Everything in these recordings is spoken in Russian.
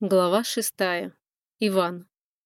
Глава 6. Иван.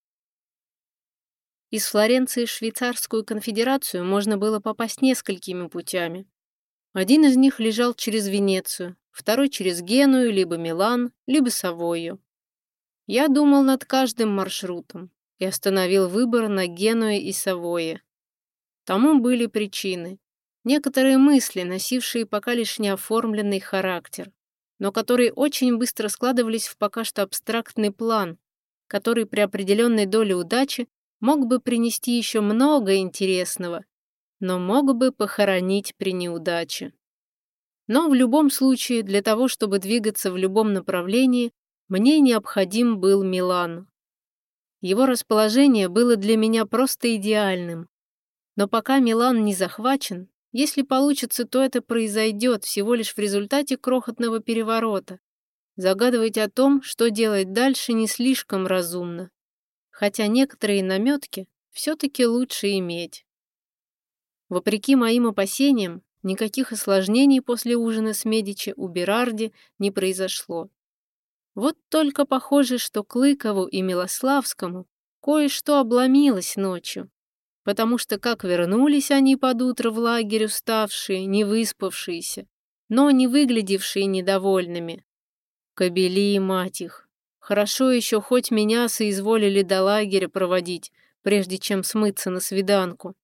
Из Флоренции в Швейцарскую конфедерацию можно было попасть несколькими путями. Один из них лежал через Венецию, второй через Геную, либо Милан, либо Савойю. Я думал над каждым маршрутом и остановил выбор на Генуе и Савойе. Тому были причины. Некоторые мысли, носившие пока лишь неоформленный характер, но которые очень быстро складывались в пока что абстрактный план, который при определенной доле удачи мог бы принести еще много интересного, но мог бы похоронить при неудаче. Но в любом случае, для того, чтобы двигаться в любом направлении, мне необходим был Милан. Его расположение было для меня просто идеальным. Но пока Милан не захвачен, если получится, то это произойдет всего лишь в результате крохотного переворота. Загадывать о том, что делать дальше, не слишком разумно. Хотя некоторые наметки все-таки лучше иметь. Вопреки моим опасениям, никаких осложнений после ужина с Медичи у Берарди не произошло. Вот только похоже, что Клыкову и Милославскому кое-что обломилось ночью, потому что как вернулись они под утро в лагерь уставшие, не выспавшиеся, но не выглядевшие недовольными. Кобели, мать их. Хорошо еще хоть меня соизволили до лагеря проводить, прежде чем смыться на свиданку.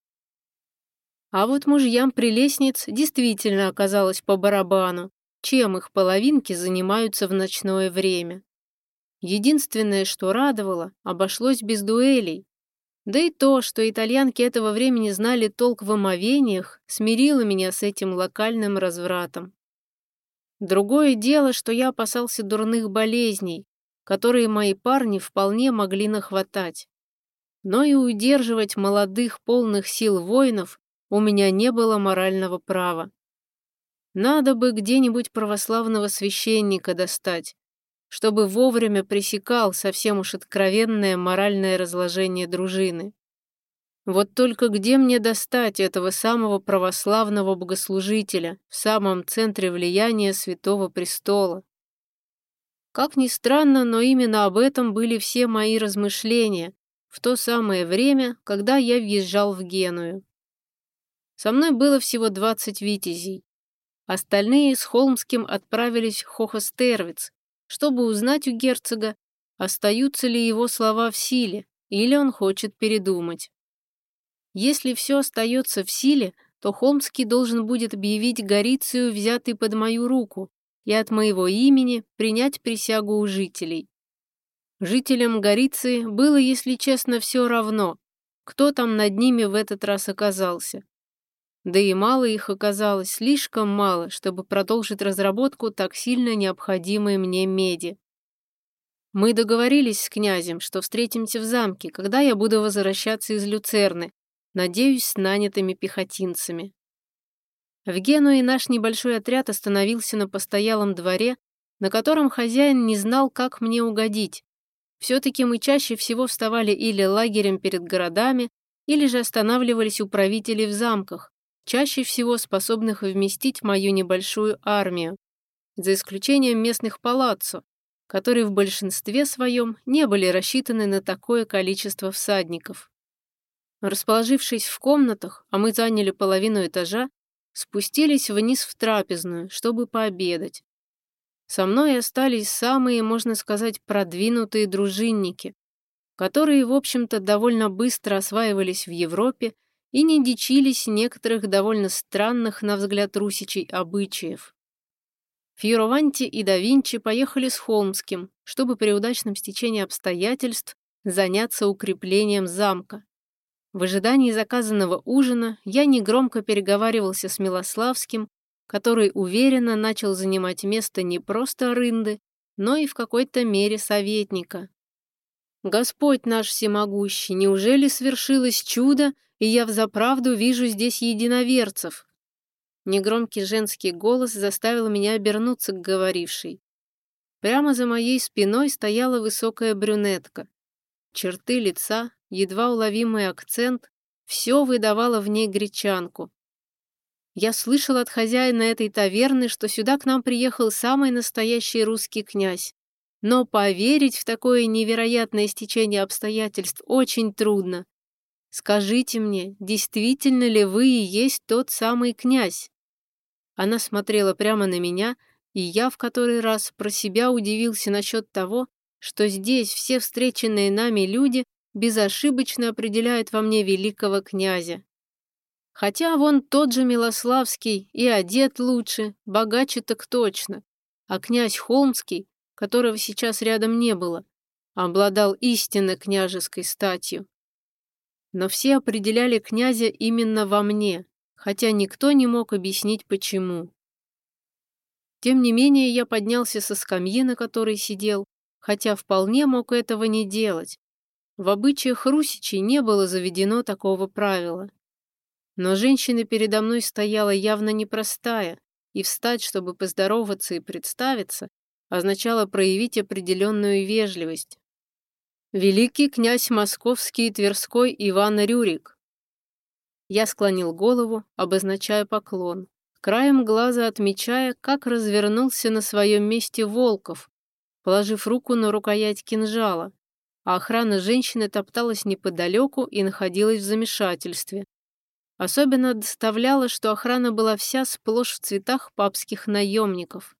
А вот мужьям прелестниц действительно оказалось по барабану, чем их половинки занимаются в ночное время. Единственное, что радовало, обошлось без дуэлей. Да и то, что итальянки этого времени знали толк в омовениях, смирило меня с этим локальным развратом. Другое дело, что я опасался дурных болезней, которые мои парни вполне могли нахватать. Но и удерживать молодых, полных сил воинов у меня не было морального права. Надо бы где-нибудь православного священника достать, чтобы вовремя пресекал совсем уж откровенное моральное разложение дружины. Вот только где мне достать этого самого православного богослужителя в самом центре влияния Святого Престола? Как ни странно, но именно об этом были все мои размышления в то самое время, когда я въезжал в Геную. Со мной было всего 20 витязей. Остальные с Холмским отправились в Хохостервиц, чтобы узнать у герцога, остаются ли его слова в силе, или он хочет передумать. Если все остается в силе, то Холмский должен будет объявить Горицию взятый под мою руку и от моего имени принять присягу у жителей. Жителям Гориции было, если честно, все равно, кто там над ними в этот раз оказался. Да и мало их оказалось, слишком мало, чтобы продолжить разработку так сильно необходимой мне меди. Мы договорились с князем, что встретимся в замке, когда я буду возвращаться из Люцерны, надеюсь, с нанятыми пехотинцами. В Генуе наш небольшой отряд остановился на постоялом дворе, на котором хозяин не знал, как мне угодить. Все-таки мы чаще всего вставали или лагерем перед городами, или же останавливались у правителей в замках, чаще всего способных вместить мою небольшую армию, за исключением местных палаццо, которые в большинстве своем не были рассчитаны на такое количество всадников. Расположившись в комнатах, а мы заняли половину этажа, спустились вниз в трапезную, чтобы пообедать. Со мной остались самые, можно сказать, продвинутые дружинники, которые, в общем-то, довольно быстро осваивались в Европе и не дичились некоторых довольно странных, на взгляд русичей, обычаев. Фьораванти и да Винчи поехали с Холмским, чтобы при удачном стечении обстоятельств заняться укреплением замка. В ожидании заказанного ужина я негромко переговаривался с Милославским, который уверенно начал занимать место не просто рынды, но и в какой-то мере советника. «Господь наш всемогущий, неужели свершилось чудо, и я взаправду вижу здесь единоверцев?» Негромкий женский голос заставил меня обернуться к говорившей. Прямо за моей спиной стояла высокая брюнетка. Черты лица, едва уловимый акцент, все выдавало в ней гречанку. Я слышал от хозяина этой таверны, что сюда к нам приехал самый настоящий русский князь. Но поверить в такое невероятное стечение обстоятельств очень трудно. Скажите мне, действительно ли вы и есть тот самый князь?» Она смотрела прямо на меня, и я в который раз про себя удивился насчет того, что здесь все встреченные нами люди безошибочно определяют во мне великого князя. Хотя вон тот же Милославский и одет лучше, богаче так точно, а князь Холмский, которого сейчас рядом не было, обладал истинно княжеской статью. Но все определяли князя именно во мне, хотя никто не мог объяснить, почему. Тем не менее, я поднялся со скамьи, на которой сидел, хотя вполне мог этого не делать. В обычаях русичей не было заведено такого правила. Но женщина передо мной стояла явно непростая, и встать, чтобы поздороваться и представиться, означало проявить определенную вежливость. Великий князь Московский и Тверской Иван Рюрик. Я склонил голову, обозначая поклон, краем глаза отмечая, как развернулся на своем месте Волков, положив руку на рукоять кинжала, а охрана женщины топталась неподалеку и находилась в замешательстве. Особенно доставляло, что охрана была вся сплошь в цветах папских наемников.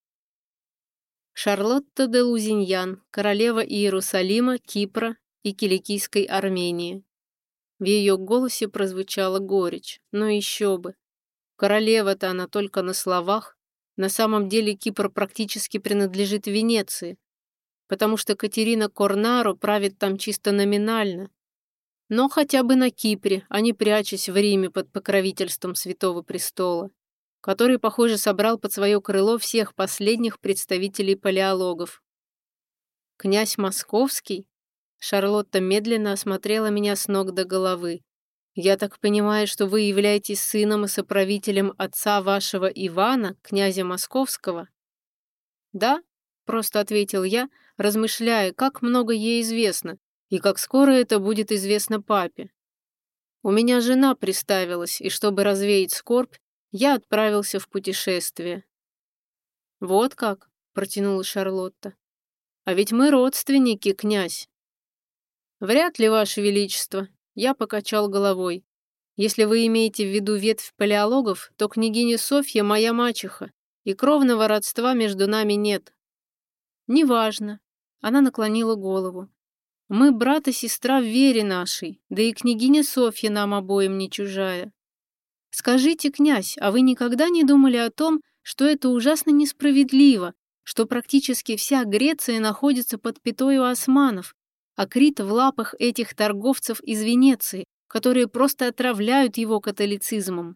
Шарлотта де Лузиньян, королева Иерусалима, Кипра и Киликийской Армении. В ее голосе прозвучала горечь, но еще бы. Королева-то она только на словах. На самом деле Кипр практически принадлежит Венеции, потому что Катерина Корнаро правит там чисто номинально. Но хотя бы на Кипре, а не прячась в Риме под покровительством Святого Престола, который, похоже, собрал под свое крыло всех последних представителей палеологов. «Князь Московский?» Шарлотта медленно осмотрела меня с ног до головы. «Я так понимаю, что вы являетесь сыном и соправителем отца вашего Ивана, князя Московского?» «Да», — просто ответил я, размышляя, как много ей известно и как скоро это будет известно папе. У меня жена приставилась, и чтобы развеять скорбь, я отправился в путешествие. «Вот как?» — протянула Шарлотта. «А ведь мы родственники, князь». «Вряд ли, Ваше Величество», — я покачал головой. «Если вы имеете в виду ветвь палеологов, то княгиня Софья моя мачеха, и кровного родства между нами нет». «Неважно», — она наклонила голову. «Мы брат и сестра в вере нашей, да и княгиня Софья нам обоим не чужая. Скажите, князь, а вы никогда не думали о том, что это ужасно несправедливо, что практически вся Греция находится под пятой у османов, а Крит в лапах этих торговцев из Венеции, которые просто отравляют его католицизмом?»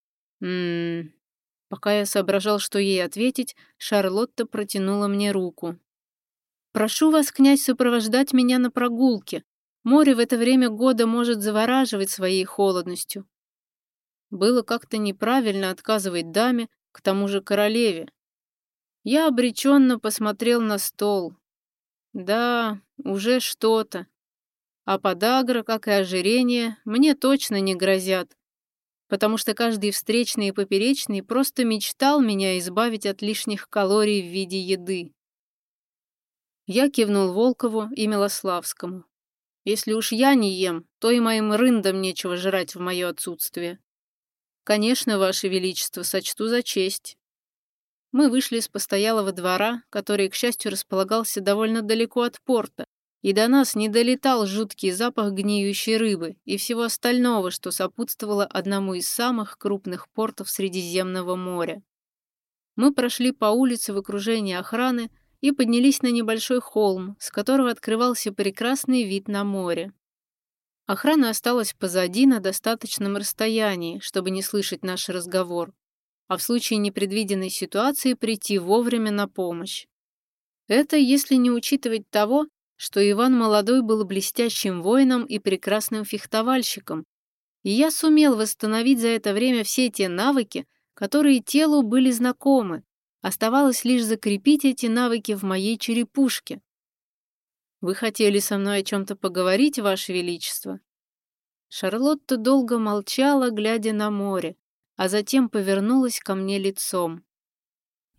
Пока я соображал, что ей ответить, Шарлотта протянула мне руку. «Прошу вас, князь, сопровождать меня на прогулке. Море в это время года может завораживать своей холодностью». Было как-то неправильно отказывать даме, к тому же королеве. Я обреченно посмотрел на стол. Да, уже что-то. А подагра, как и ожирение, мне точно не грозят, потому что каждый встречный и поперечный просто мечтал меня избавить от лишних калорий в виде еды. Я кивнул Волкову и Милославскому. Если уж я не ем, то и моим рындам нечего жрать в мое отсутствие. Конечно, Ваше Величество, сочту за честь. Мы вышли с постоялого двора, который, к счастью, располагался довольно далеко от порта, и до нас не долетал жуткий запах гниющей рыбы и всего остального, что сопутствовало одному из самых крупных портов Средиземного моря. Мы прошли по улице в окружении охраны и поднялись на небольшой холм, с которого открывался прекрасный вид на море. Охрана осталась позади на достаточном расстоянии, чтобы не слышать наш разговор, а в случае непредвиденной ситуации прийти вовремя на помощь. Это если не учитывать того, что Иван Молодой был блестящим воином и прекрасным фехтовальщиком, и я сумел восстановить за это время все те навыки, которые телу были знакомы. Оставалось лишь закрепить эти навыки в моей черепушке. «Вы хотели со мной о чем-то поговорить, Ваше Величество?» Шарлотта долго молчала, глядя на море, а затем повернулась ко мне лицом.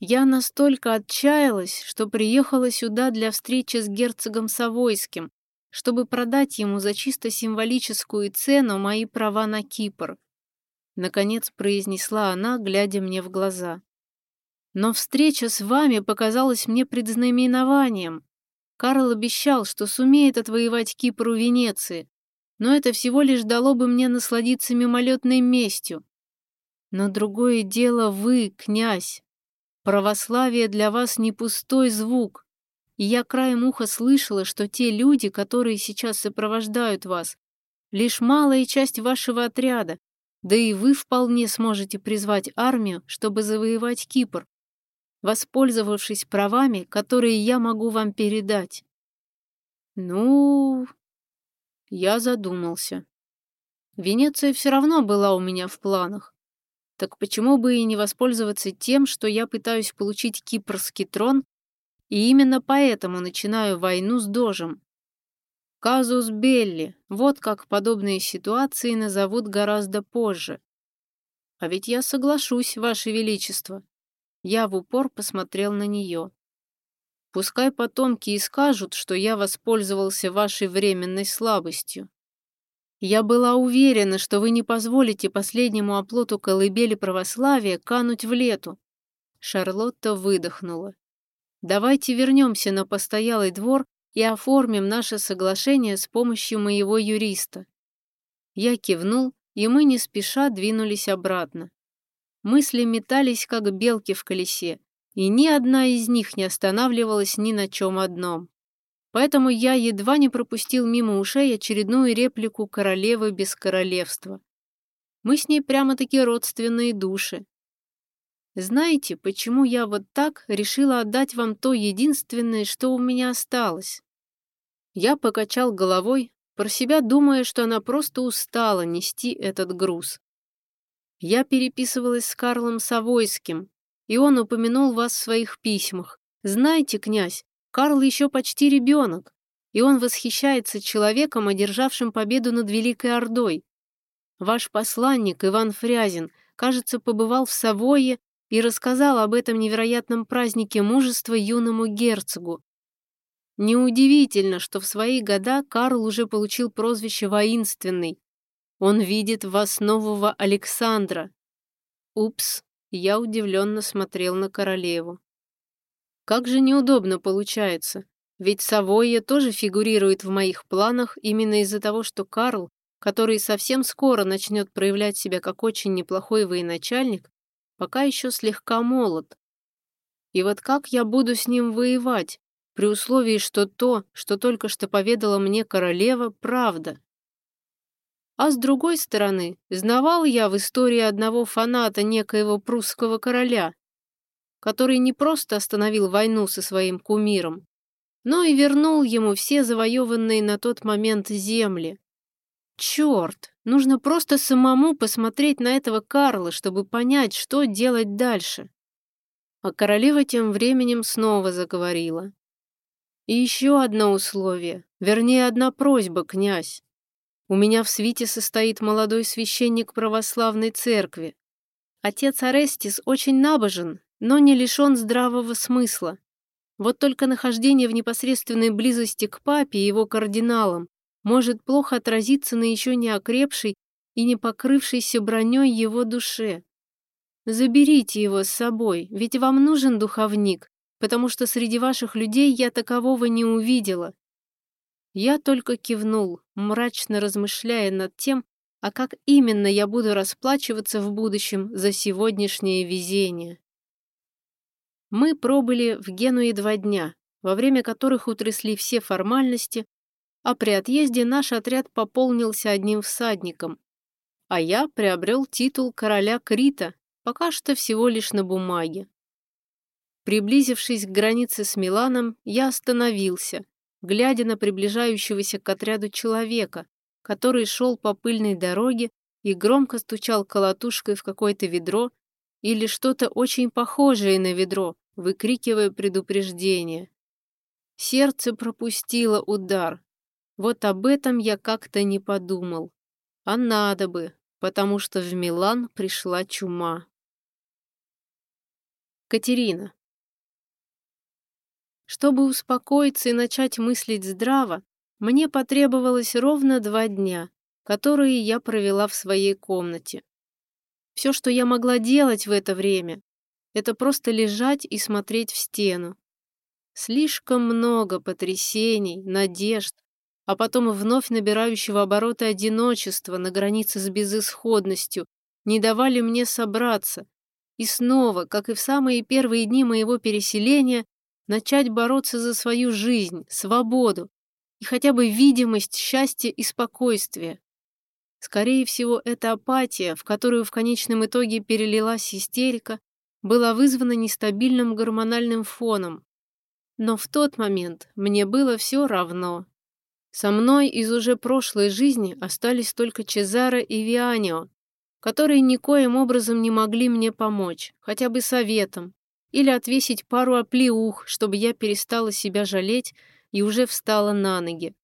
Я настолько отчаялась, что приехала сюда для встречи с герцогом Савойским, чтобы продать ему за чисто символическую цену мои права на Кипр. Наконец произнесла она, глядя мне в глаза. Но встреча с вами показалась мне предзнаменованием. Карл обещал, что сумеет отвоевать Кипр у Венеции, но это всего лишь дало бы мне насладиться мимолетной местью. Но другое дело вы, князь. Православие для вас не пустой звук. И я краем уха слышала, что те люди, которые сейчас сопровождают вас, лишь малая часть вашего отряда, да и вы вполне сможете призвать армию, чтобы завоевать Кипр, воспользовавшись правами, которые я могу вам передать. Ну, я задумался. Венеция все равно была у меня в планах. Так почему бы и не воспользоваться тем, что я пытаюсь получить кипрский трон, и именно поэтому начинаю войну с Дожем? Казус белли, вот как подобные ситуации назовут гораздо позже. А ведь я соглашусь, Ваше Величество. Я в упор посмотрел на нее. Пускай потомки и скажут, что я воспользовался вашей временной слабостью. Я была уверена, что вы не позволите последнему оплоту колыбели православия кануть в лету. Шарлотта выдохнула. Давайте вернемся на постоялый двор и оформим наше соглашение с помощью моего юриста. Я кивнул, и мы не спеша двинулись обратно. Мысли метались, как белки в колесе, и ни одна из них не останавливалась ни на чем одном. Поэтому я едва не пропустил мимо ушей очередную реплику королевы без королевства. Мы с ней прямо-таки родственные души. Знаете, почему я вот так решила отдать вам то единственное, что у меня осталось? Я покачал головой, про себя думая, что она просто устала нести этот груз. Я переписывалась с Карлом Савойским, и он упомянул вас в своих письмах. Знаете, князь, Карл еще почти ребенок, и он восхищается человеком, одержавшим победу над Великой Ордой. Ваш посланник Иван Фрязин, кажется, побывал в Савойе и рассказал об этом невероятном празднике мужества юному герцогу. Неудивительно, что в свои года Карл уже получил прозвище «воинственный». Он видит в вас нового Александра. Упс, я удивленно смотрел на королеву. Как же неудобно получается, ведь Савойя тоже фигурирует в моих планах именно из-за того, что Карл, который совсем скоро начнет проявлять себя как очень неплохой военачальник, пока еще слегка молод. И вот как я буду с ним воевать, при условии, что то, что только что поведала мне королева, правда? А с другой стороны, знавал я в истории одного фаната некоего прусского короля, который не просто остановил войну со своим кумиром, но и вернул ему все завоеванные на тот момент земли. Черт, нужно просто самому посмотреть на этого Карла, чтобы понять, что делать дальше. А королева тем временем снова заговорила. И еще одно условие, вернее, одна просьба, князь. У меня в свите состоит молодой священник православной церкви. Отец Орестис очень набожен, но не лишен здравого смысла. Вот только нахождение в непосредственной близости к папе и его кардиналам может плохо отразиться на еще не окрепшей и не покрывшейся броней его душе. Заберите его с собой, ведь вам нужен духовник, потому что среди ваших людей я такового не увидела. Я только кивнул, мрачно размышляя над тем, а как именно я буду расплачиваться в будущем за сегодняшнее везение. Мы пробыли в Генуе 2 дня, во время которых утрясли все формальности, а при отъезде наш отряд пополнился одним всадником, а я приобрел титул короля Крита, пока что всего лишь на бумаге. Приблизившись к границе с Миланом, я остановился, глядя на приближающегося к отряду человека, который шел по пыльной дороге и громко стучал колотушкой в какое-то ведро или что-то очень похожее на ведро, выкрикивая предупреждение. Сердце пропустило удар. Вот об этом я как-то не подумал. А надо бы, потому что в Милан пришла чума. Катерина. Чтобы успокоиться и начать мыслить здраво, мне потребовалось ровно 2 дня, которые я провела в своей комнате. Все, что я могла делать в это время, это просто лежать и смотреть в стену. Слишком много потрясений, надежд, а потом вновь набирающего обороты одиночества на границе с безысходностью не давали мне собраться и снова, как и в самые первые дни моего переселения, начать бороться за свою жизнь, свободу и хотя бы видимость счастья и спокойствия. Скорее всего, эта апатия, в которую в конечном итоге перелилась истерика, была вызвана нестабильным гормональным фоном. Но в тот момент мне было все равно. Со мной из уже прошлой жизни остались только Чезаро и Вианио, которые никоим образом не могли мне помочь, хотя бы советом, или отвесить пару оплеух, чтобы я перестала себя жалеть и уже встала на ноги.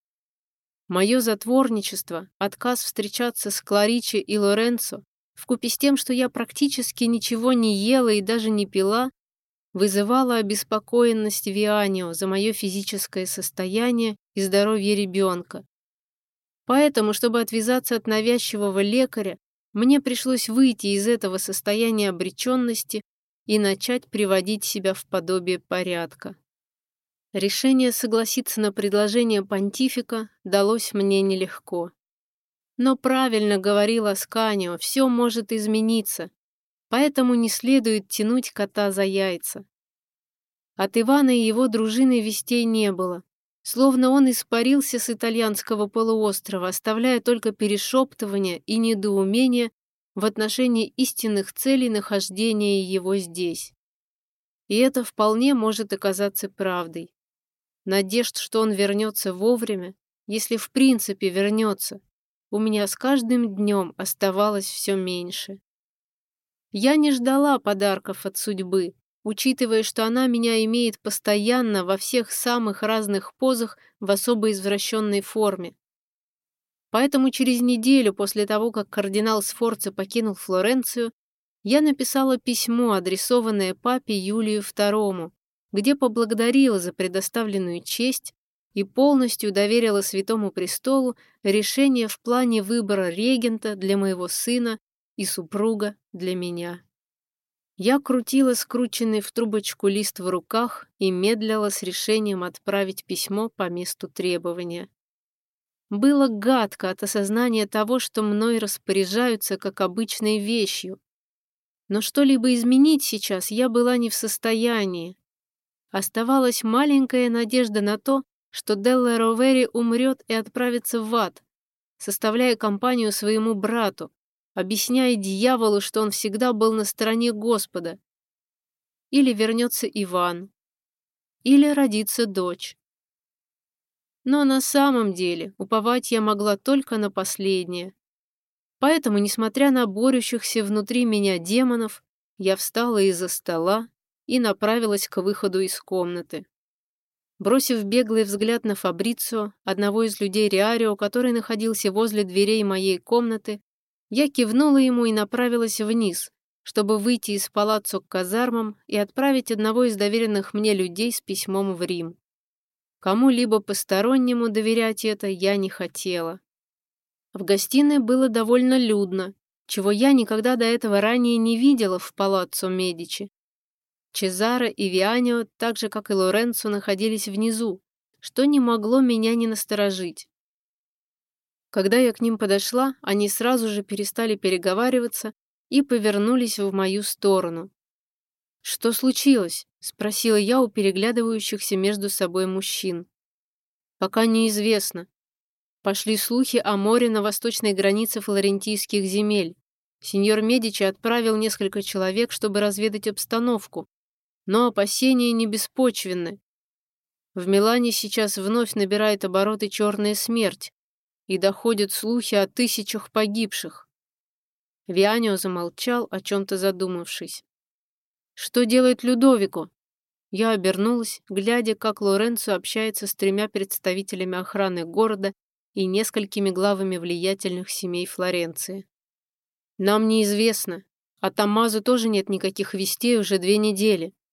Мое затворничество, отказ встречаться с Кларичи и Лоренцо, вкупе с тем, что я практически ничего не ела и даже не пила, вызывало обеспокоенность Вианио за мое физическое состояние и здоровье ребенка. Поэтому, чтобы отвязаться от навязчивого лекаря, мне пришлось выйти из этого состояния обреченности и начать приводить себя в подобие порядка. Решение согласиться на предложение понтифика далось мне нелегко. Но правильно говорил Асканио, все может измениться, поэтому не следует тянуть кота за яйца. От Ивана и его дружины вестей не было, словно он испарился с итальянского полуострова, оставляя только перешептывания и недоумения в отношении истинных целей нахождения его здесь. И это вполне может оказаться правдой. Надежд, что он вернется вовремя, если в принципе вернется, у меня с каждым днем оставалось все меньше. Я не ждала подарков от судьбы, учитывая, что она меня имеет постоянно во всех самых разных позах в особо извращенной форме. Поэтому через неделю после того, как кардинал Сфорца покинул Флоренцию, я написала письмо, адресованное папе Юлию II, где поблагодарила за предоставленную честь и полностью доверила Святому Престолу решение в плане выбора регента для моего сына и супруга для меня. Я крутила скрученный в трубочку лист в руках и медлила с решением отправить письмо по месту требования. Было гадко от осознания того, что мной распоряжаются как обычной вещью. Но что-либо изменить сейчас я была не в состоянии. Оставалась маленькая надежда на то, что Делла Ровери умрет и отправится в ад, составляя компанию своему брату, объясняя дьяволу, что он всегда был на стороне Господа. Или вернется Иван, или родится дочь. Но на самом деле уповать я могла только на последнее. Поэтому, несмотря на борющихся внутри меня демонов, я встала из-за стола и направилась к выходу из комнаты. Бросив беглый взгляд на Фабрицио, одного из людей Риарио, который находился возле дверей моей комнаты, я кивнула ему и направилась вниз, чтобы выйти из палаццо к казармам и отправить одного из доверенных мне людей с письмом в Рим. Кому-либо постороннему доверять это я не хотела. В гостиной было довольно людно, чего я никогда до этого ранее не видела в палаццо Медичи. Чезаро и Вианио, так же, как и Лоренцо, находились внизу, что не могло меня не насторожить. Когда я к ним подошла, они сразу же перестали переговариваться и повернулись в мою сторону. «Что случилось?» — спросила я у переглядывающихся между собой мужчин. «Пока неизвестно. Пошли слухи о море на восточной границе флорентийских земель. Сеньор Медичи отправил несколько человек, чтобы разведать обстановку, но опасения не беспочвенны. В Милане сейчас вновь набирает обороты черная смерть, и доходят слухи о 1000 погибших». Вианио замолчал, о чем-то задумавшись. «Что делает Людовико?» Я обернулась, глядя, как Лоренцо общается с 3 представителями охраны города и несколькими главами влиятельных семей Флоренции. «Нам неизвестно. От Томмазо тоже нет никаких вестей уже 2 недели.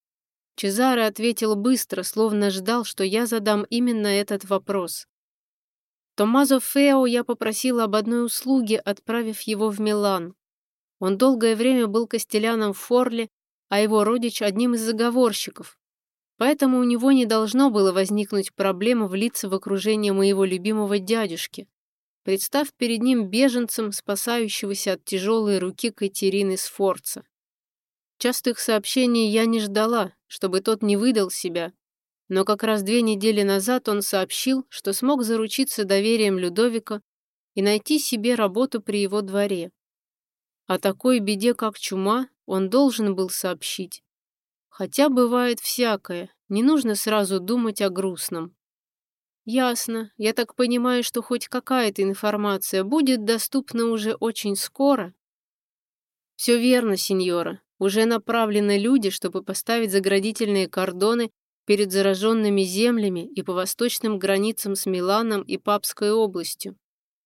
Чезаре ответил быстро, словно ждал, что я задам именно этот вопрос. Томмазо Фео я попросила об одной услуге, отправив его в Милан. Он долгое время был костеляном в Форле, а его родич одним из заговорщиков. Поэтому у него не должно было возникнуть проблема влиться в окружение моего любимого дядюшки, представ перед ним беженцем, спасающегося от тяжелой руки Катерины Сфорца. Частых сообщений я не ждала, чтобы тот не выдал себя, но как раз 2 недели назад он сообщил, что смог заручиться доверием Людовика и найти себе работу при его дворе. О такой беде, как чума, он должен был сообщить. Хотя бывает всякое, не нужно сразу думать о грустном. Ясно, я так понимаю, что хоть какая-то информация будет доступна уже очень скоро? Все верно, сеньора. Уже направлены люди, чтобы поставить заградительные кордоны перед зараженными землями и по восточным границам с Миланом и Папской областью.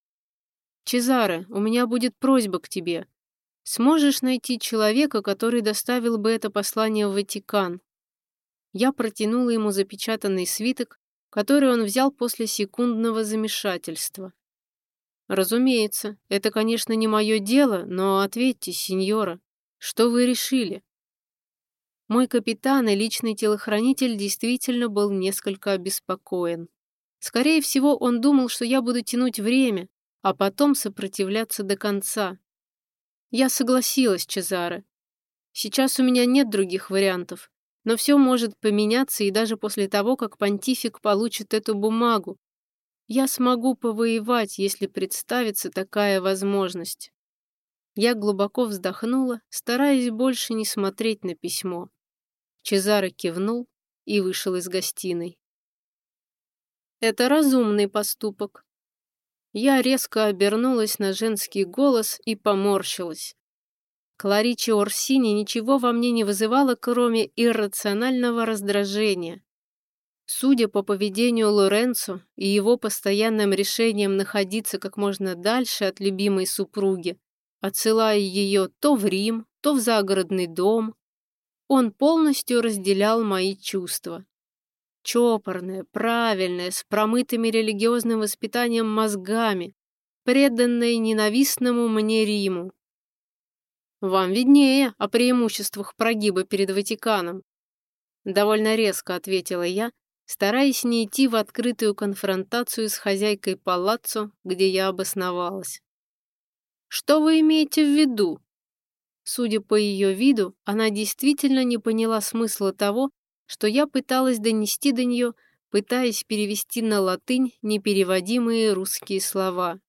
Чезаре, у меня будет просьба к тебе. Сможешь найти человека, который доставил бы это послание в Ватикан? Я протянула ему запечатанный свиток, который он взял после секундного замешательства. Разумеется, это, конечно, не мое дело, но ответьте, сеньора, что вы решили? Мой капитан и личный телохранитель действительно был несколько обеспокоен. Скорее всего, он думал, что я буду тянуть время, а потом сопротивляться до конца. Я согласилась, Чезаре. Сейчас у меня нет других вариантов, но все может поменяться и даже после того, как понтифик получит эту бумагу. Я смогу повоевать, если представится такая возможность. Я глубоко вздохнула, стараясь больше не смотреть на письмо. Чезаре кивнул и вышел из гостиной. Это разумный поступок. Я резко обернулась на женский голос и поморщилась. Клариче Орсини ничего во мне не вызывало, кроме иррационального раздражения. Судя по поведению Лоренцо и его постоянным решением находиться как можно дальше от любимой супруги, отсылая ее то в Рим, то в загородный дом, он полностью разделял мои чувства. Чопорная, правильная, с промытыми религиозным воспитанием мозгами, преданная ненавистному мне Риму. «Вам виднее о преимуществах прогиба перед Ватиканом», довольно резко ответила я, стараясь не идти в открытую конфронтацию с хозяйкой палаццо, где я обосновалась. «Что вы имеете в виду?» Судя по ее виду, она действительно не поняла смысла того, что я пыталась донести до нее, пытаясь перевести на латынь непереводимые русские слова.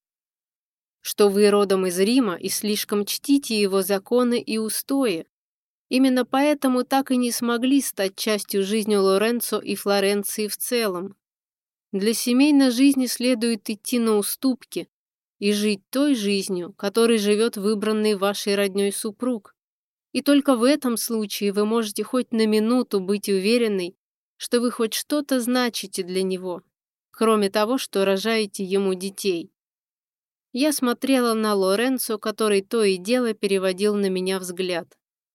Что вы родом из Рима и слишком чтите его законы и устои. Именно поэтому так и не смогли стать частью жизни Лоренцо и Флоренции в целом. Для семейной жизни следует идти на уступки и жить той жизнью, которой живет выбранный вашей роднёй супруг. И только в этом случае вы можете хоть на минуту быть уверенной, что вы хоть что-то значите для него, кроме того, что рожаете ему детей. Я смотрела на Лоренцо, который то и дело переводил на меня взгляд.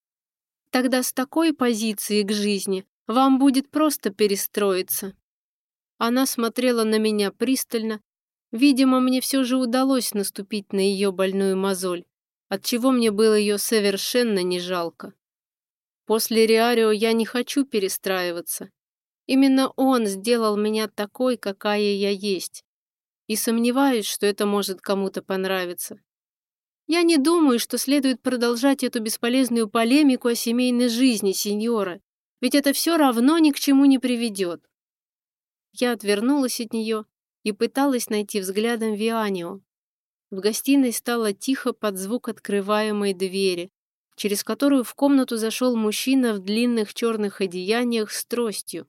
Тогда с такой позиции к жизни вам будет просто перестроиться. Она смотрела на меня пристально. Видимо, мне все же удалось наступить на ее больную мозоль, отчего мне было ее совершенно не жалко. После Риарио я не хочу перестраиваться. Именно он сделал меня такой, какая я есть. И сомневаюсь, что это может кому-то понравиться. Я не думаю, что следует продолжать эту бесполезную полемику о семейной жизни, сеньора, ведь это все равно ни к чему не приведет. Я отвернулась от нее и пыталась найти взглядом Вианио. В гостиной стало тихо под звук открываемой двери, через которую в комнату зашел мужчина в длинных черных одеяниях с тростью.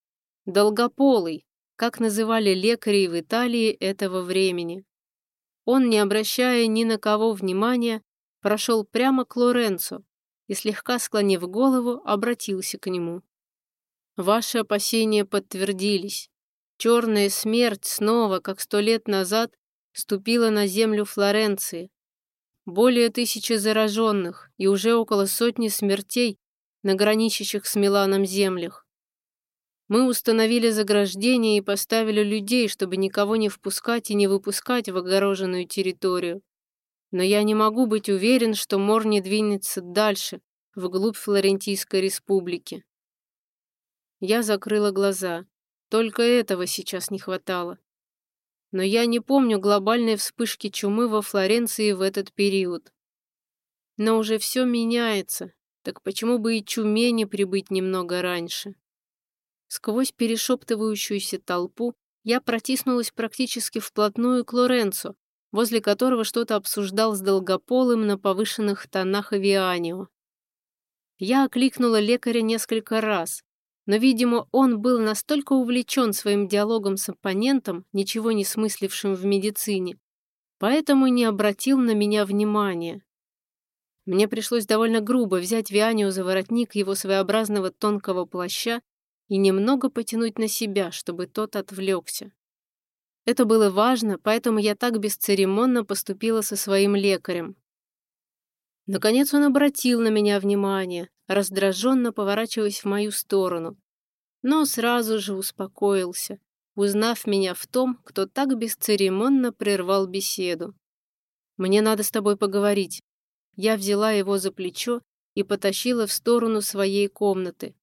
Долгополый, как называли лекарей в Италии этого времени. Он, не обращая ни на кого внимания, прошел прямо к Лоренцо и, слегка склонив голову, обратился к нему. «Ваши опасения подтвердились. Черная смерть снова, как 100 лет назад, ступила на землю Флоренции. Более 1000 зараженных и уже около 100 смертей на граничащих с Миланом землях. Мы установили заграждение и поставили людей, чтобы никого не впускать и не выпускать в огороженную территорию. Но я не могу быть уверен, что Мор не двинется дальше, вглубь Флорентийской республики. Я закрыла глаза. Только этого сейчас не хватало. Но я не помню глобальной вспышки чумы во Флоренции в этот период. Но уже все меняется, так почему бы и чуме не прибыть немного раньше? Сквозь перешептывающуюся толпу я протиснулась практически вплотную к Лоренцо, возле которого что-то обсуждал с Долгополым на повышенных тонах Авианио. Я окликнула лекаря несколько раз, но, видимо, он был настолько увлечен своим диалогом с оппонентом, ничего не смыслившим в медицине, поэтому не обратил на меня внимания. Мне пришлось довольно грубо взять Вианио за воротник его своеобразного тонкого плаща и немного потянуть на себя, чтобы тот отвлекся. Это было важно, поэтому я так бесцеремонно поступила со своим лекарем. Наконец он обратил на меня внимание, раздраженно поворачиваясь в мою сторону, но сразу же успокоился, узнав меня в том, кто так бесцеремонно прервал беседу. «Мне надо с тобой поговорить». Я взяла его за плечо и потащила в сторону своей комнаты.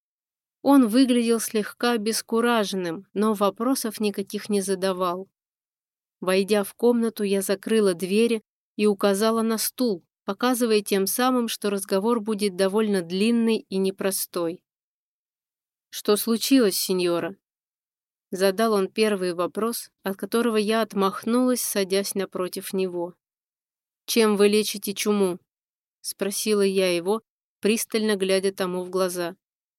Он выглядел слегка обескураженным, но вопросов никаких не задавал. Войдя в комнату, я закрыла двери и указала на стул, показывая тем самым, что разговор будет довольно длинный и непростой. «Что случилось, сеньора?» Задал он первый вопрос, от которого я отмахнулась, садясь напротив него. «Чем вы лечите чуму?» Спросила я его, пристально глядя тому в глаза.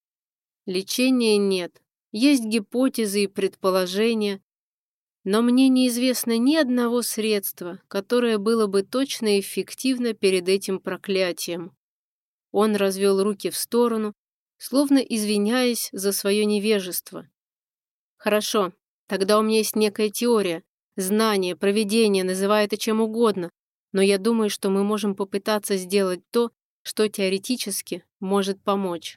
Лечения нет, есть гипотезы и предположения, но мне неизвестно ни одного средства, которое было бы точно и эффективно перед этим проклятием. Он развел руки в сторону, словно извиняясь за свое невежество. Хорошо, тогда у меня есть некая теория, знание, провидение, называй это чем угодно, но я думаю, что мы можем попытаться сделать то, что теоретически может помочь.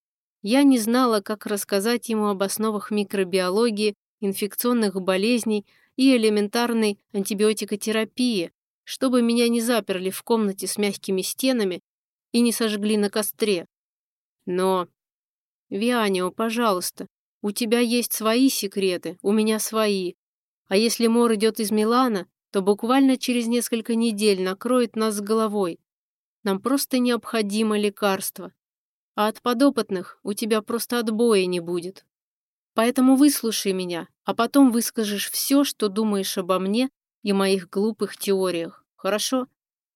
Я не знала, как рассказать ему об основах микробиологии, инфекционных болезней и элементарной антибиотикотерапии, чтобы меня не заперли в комнате с мягкими стенами и не сожгли на костре. Но, Вианио, пожалуйста, у тебя есть свои секреты, у меня свои. А если Мор идет из Милана, то буквально через несколько недель накроет нас с головой. Нам просто необходимо лекарство. А от подопытных у тебя просто отбоя не будет. Поэтому выслушай меня, а потом выскажешь все, что думаешь обо мне и моих глупых теориях. Хорошо?»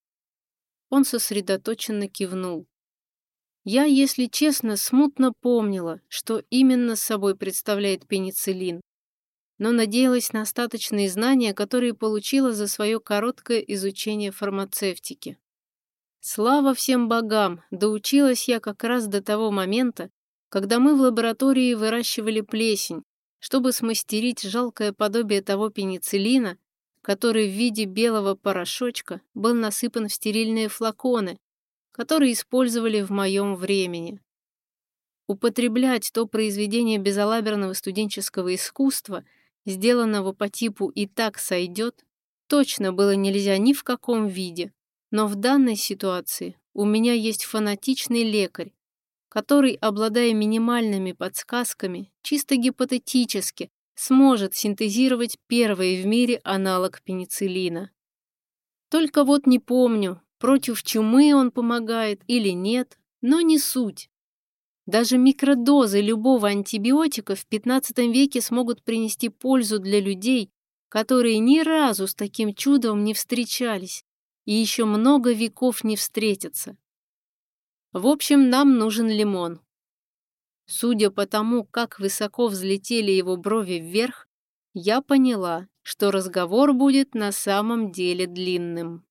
Он сосредоточенно кивнул. Я, если честно, смутно помнила, что именно собой представляет пенициллин, но надеялась на остаточные знания, которые получила за свое короткое изучение фармацевтики. Слава всем богам, доучилась я как раз до того момента, когда мы в лаборатории выращивали плесень, чтобы смастерить жалкое подобие того пенициллина, который в виде белого порошочка был насыпан в стерильные флаконы, которые использовали в моем времени. Употреблять то произведение безалаберного студенческого искусства, сделанного по типу «и так сойдет», точно было нельзя ни в каком виде. Но в данной ситуации у меня есть фанатичный лекарь, который, обладая минимальными подсказками, чисто гипотетически сможет синтезировать первый в мире аналог пенициллина. Только вот не помню, против чумы он помогает или нет, но не суть. Даже микродозы любого антибиотика в XV веке смогут принести пользу для людей, которые ни разу с таким чудом не встречались и еще много веков не встретятся. В общем, нам нужен лимон. Судя по тому, как высоко взлетели его брови вверх, я поняла, что разговор будет на самом деле длинным.